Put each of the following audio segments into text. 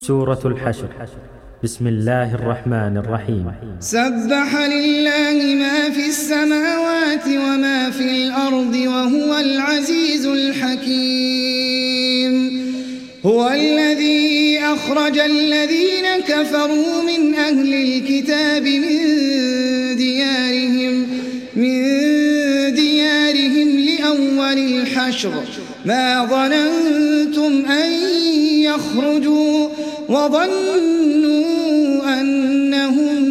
سورة الحشر. بسم الله الرحمن الرحيم. سبح لله ما في السماوات وما في الأرض وهو العزيز الحكيم. هو الذي أخرج الذين كفروا من أهل الكتاب من ديارهم لأول الحشر ما ظننتم أن يخرجوا وظنوا أنهم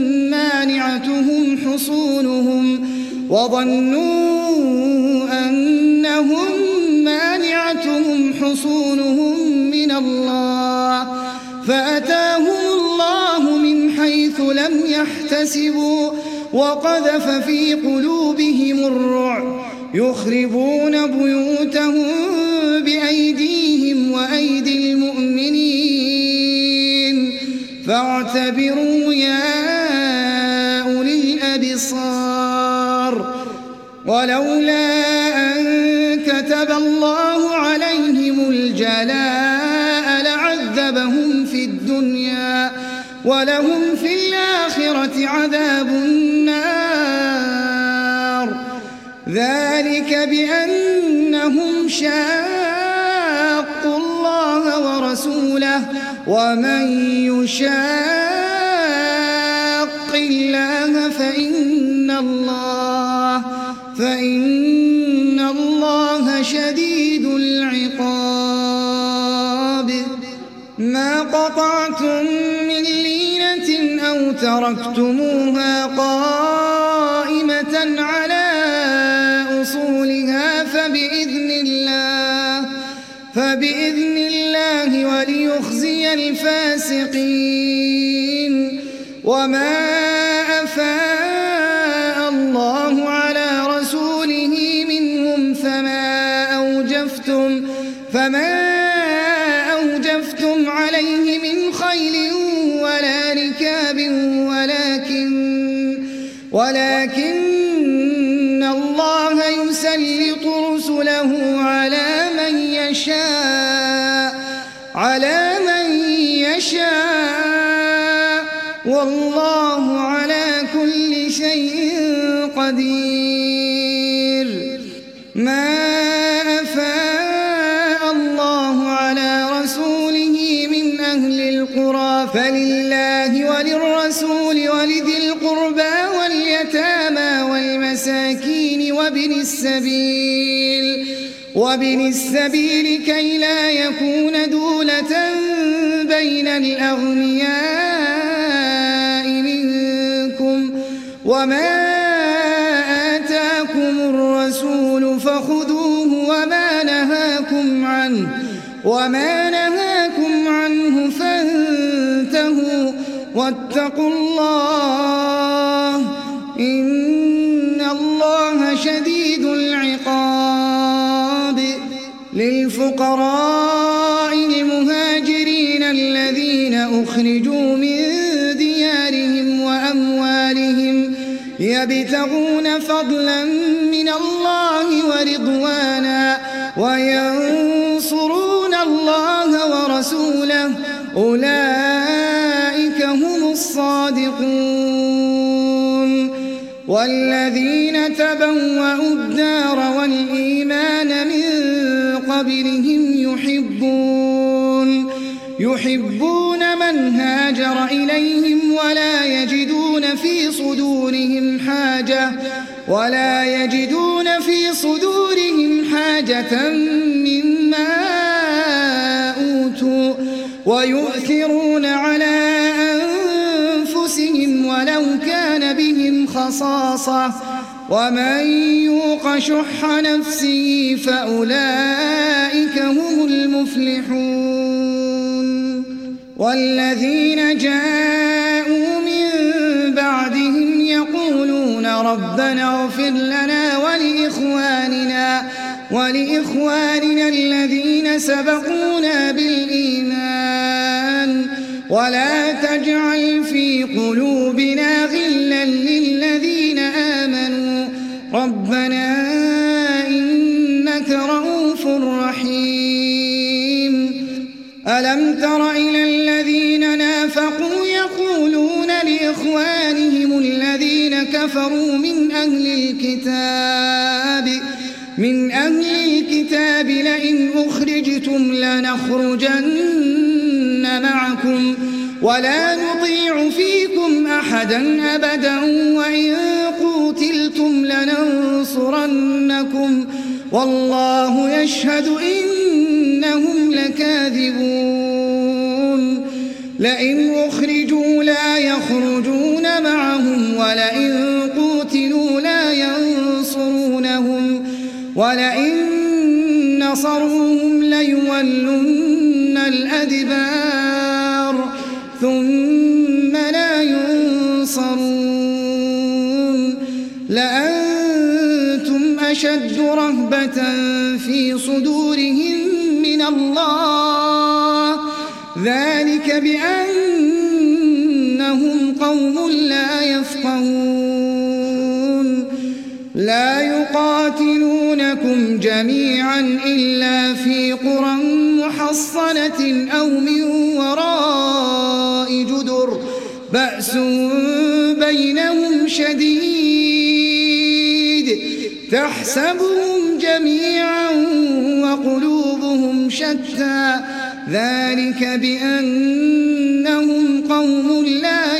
مانعتهم حصونهم من الله فأتاهم الله من حيث لم يحتسبوا وقذف في قلوبهم الرعب يخربون بيوتهم بأيديهم وأيدي المؤمنين فاعتبروا يا أولي الأبصار. ولولا أن كتب الله عليهم الجلاء لعذبهم في الدنيا ولهم في الآخرة عذاب النار ذلك بأنهم شاقوا الله ورسوله ومن يشاق الله فإن الله شديد العقاب. ما قطعتم من لينة أو تركتموها قائمة على أصولها فبإذن الله وليخزي الفاسقين. وما أفاء الله على رسوله منهم فما أوجفتم عليه من خيل ولا ركاب ولكن الله يسلط رسله على من يشاء والله على كل شيء قدير. ما أفاء الله على رسوله من أهل القرى فلله وللرسول ولذي القربى واليتامى والمساكين وابن السبيل كي لا يكون دولة بين الأغنياء منكم. وما آتاكم الرسول فخذوه وما نهاكم عنه فانتهوا واتقوا الله إن الله شديد العقاب. للفقراء المهاجرين الذين أخرجوا من ديارهم وأموالهم يبتغون فضلا من الله ورضوانا وينصرون الله ورسوله أولئك هم الصادقون. والذين تبوأوا الدار والإيمان من قبلهم يحبون من هاجر إليهم ولا يجدون في صدورهم حاجة مما أوتوا ويؤثرون على أنفسهم ولو كان بهم خصاصة ومن يوق شح نفسه فأولئك هم المفلحون. والذين جاءوا من بعدهم يقولون ربنا اغفر لنا ولإخواننا الذين سبقونا بالإيمان ولا تجعل في قلوبنا غلا للذين آمنوا ربنا إنك رؤوف رحيم. ألم تر إلى الذين لإخوانهم الذين كفروا من أهل الكتاب لئن أخرجتم لنخرجن معكم ولا نطيع فيكم أحدا أبدا وإن قوتلتم لننصرنكم والله يشهد إنهم لكاذبون لئن أخرجوا لا يخرجون معهم ولئن قوتلوا لا ينصرونهم ولئن نصروهم ليولن الأدبار ثم لا ينصرون لأنتم أشد رهبة في صدورهم من الله ذلك بأنهم قوم لا يفقهون لا يقاتلونكم جميعا إلا في قرى محصنة أو من وراء جدر بأس بينهم شديد تحسبهم جميعا وقلوبهم شتى ذلك بأنهم قوم لا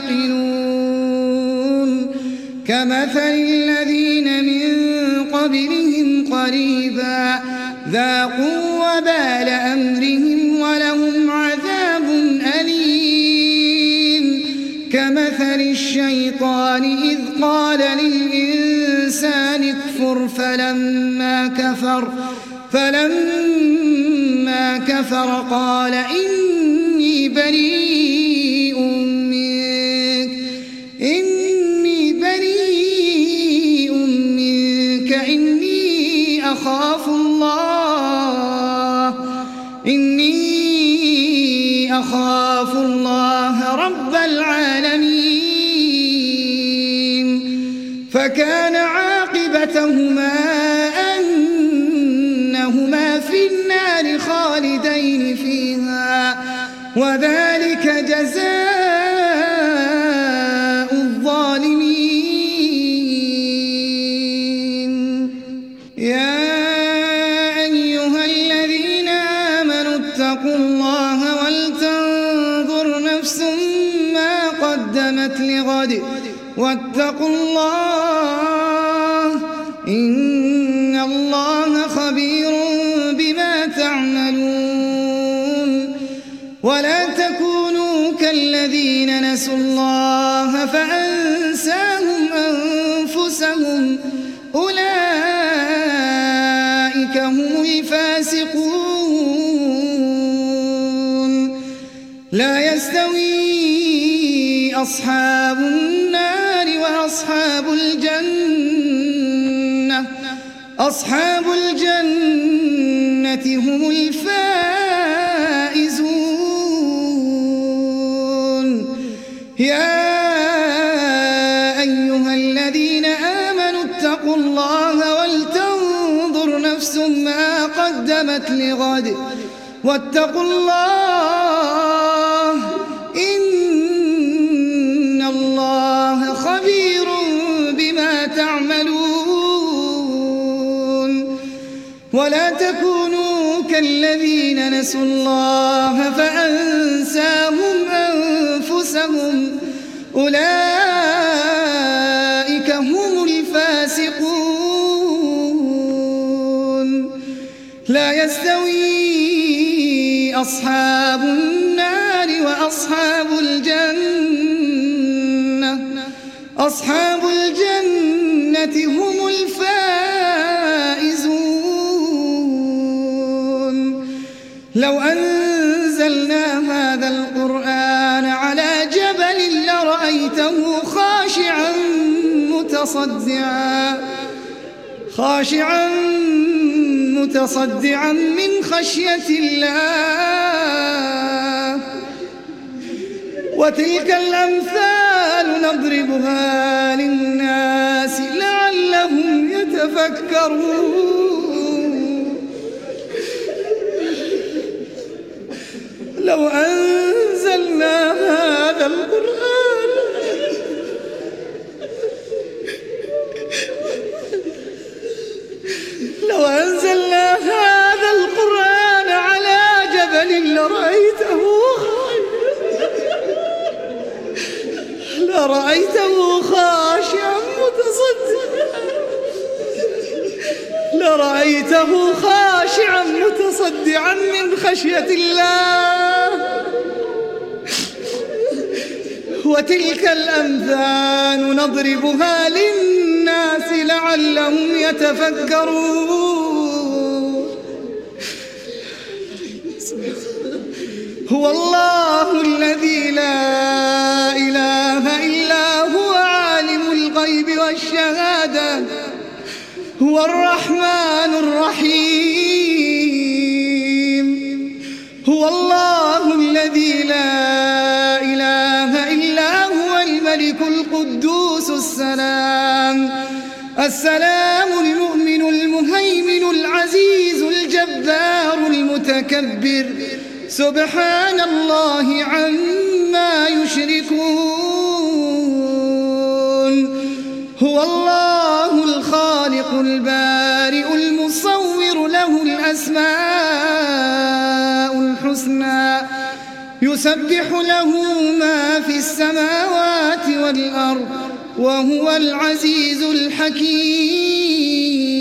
يعقلون كمثل الذين من قبلهم قريبا ذاقوا وبال أمرهم ولهم عذاب أليم كمثل الشيطان إذ قال للإنسان اكفر فلما كفر قال إني بريء منك إني أخاف الله رب العالمين فكان عاقبتهما أنهما في النار خالدين فيها وذلك جزاء الظالمين يا أيها الذين آمنوا اتقوا الله ولتنظر نفس ما قدمت لغد واتقوا الله إن الله خبير بما تعملون ولا تكونوا كالذين نسوا الله فأنساهم أنفسهم أولئك هم الفاسقون لا يستوي أصحاب النار وأصحاب الجنة أصحاب الجنة هم الفائزون يا أيها الذين آمنوا اتقوا الله ولتنظر نفس ما قدمت لغد واتقوا الله إن الله خبير بما تعملون ولا تكونوا كالذين نسوا الله فأنساهم أنفسهم أولئك هم الفاسقون لا يستوي أصحاب النار وأصحاب الجنة أصحاب الجنة هم الفائزون لو أنزلنا هذا القرآن على جبل لرأيته خاشعا متصدعا من خشية الله وتلك الأمثال نضربها للناس لعلهم يتفكرون لو أنزلنا هذا القرآن لرأيته خاشعا متصدعا من خشية الله. وتلك الأمثال نضربها للناس لعلهم يتفكرون. هو الله الذي لا إله إلا هو عالم الغيب والشهادة هو الرحمن الرحيم. هو الله الذي لا إله إلا هو الملك القدوس السلام المؤمن المهيمن العزيز الجبار المتكبر سبحان الله عما يشركون. هو الله الخالق البارئ المصور له الأسماء الحسنى يسبح له ما في السماوات والأرض وهو العزيز الحكيم.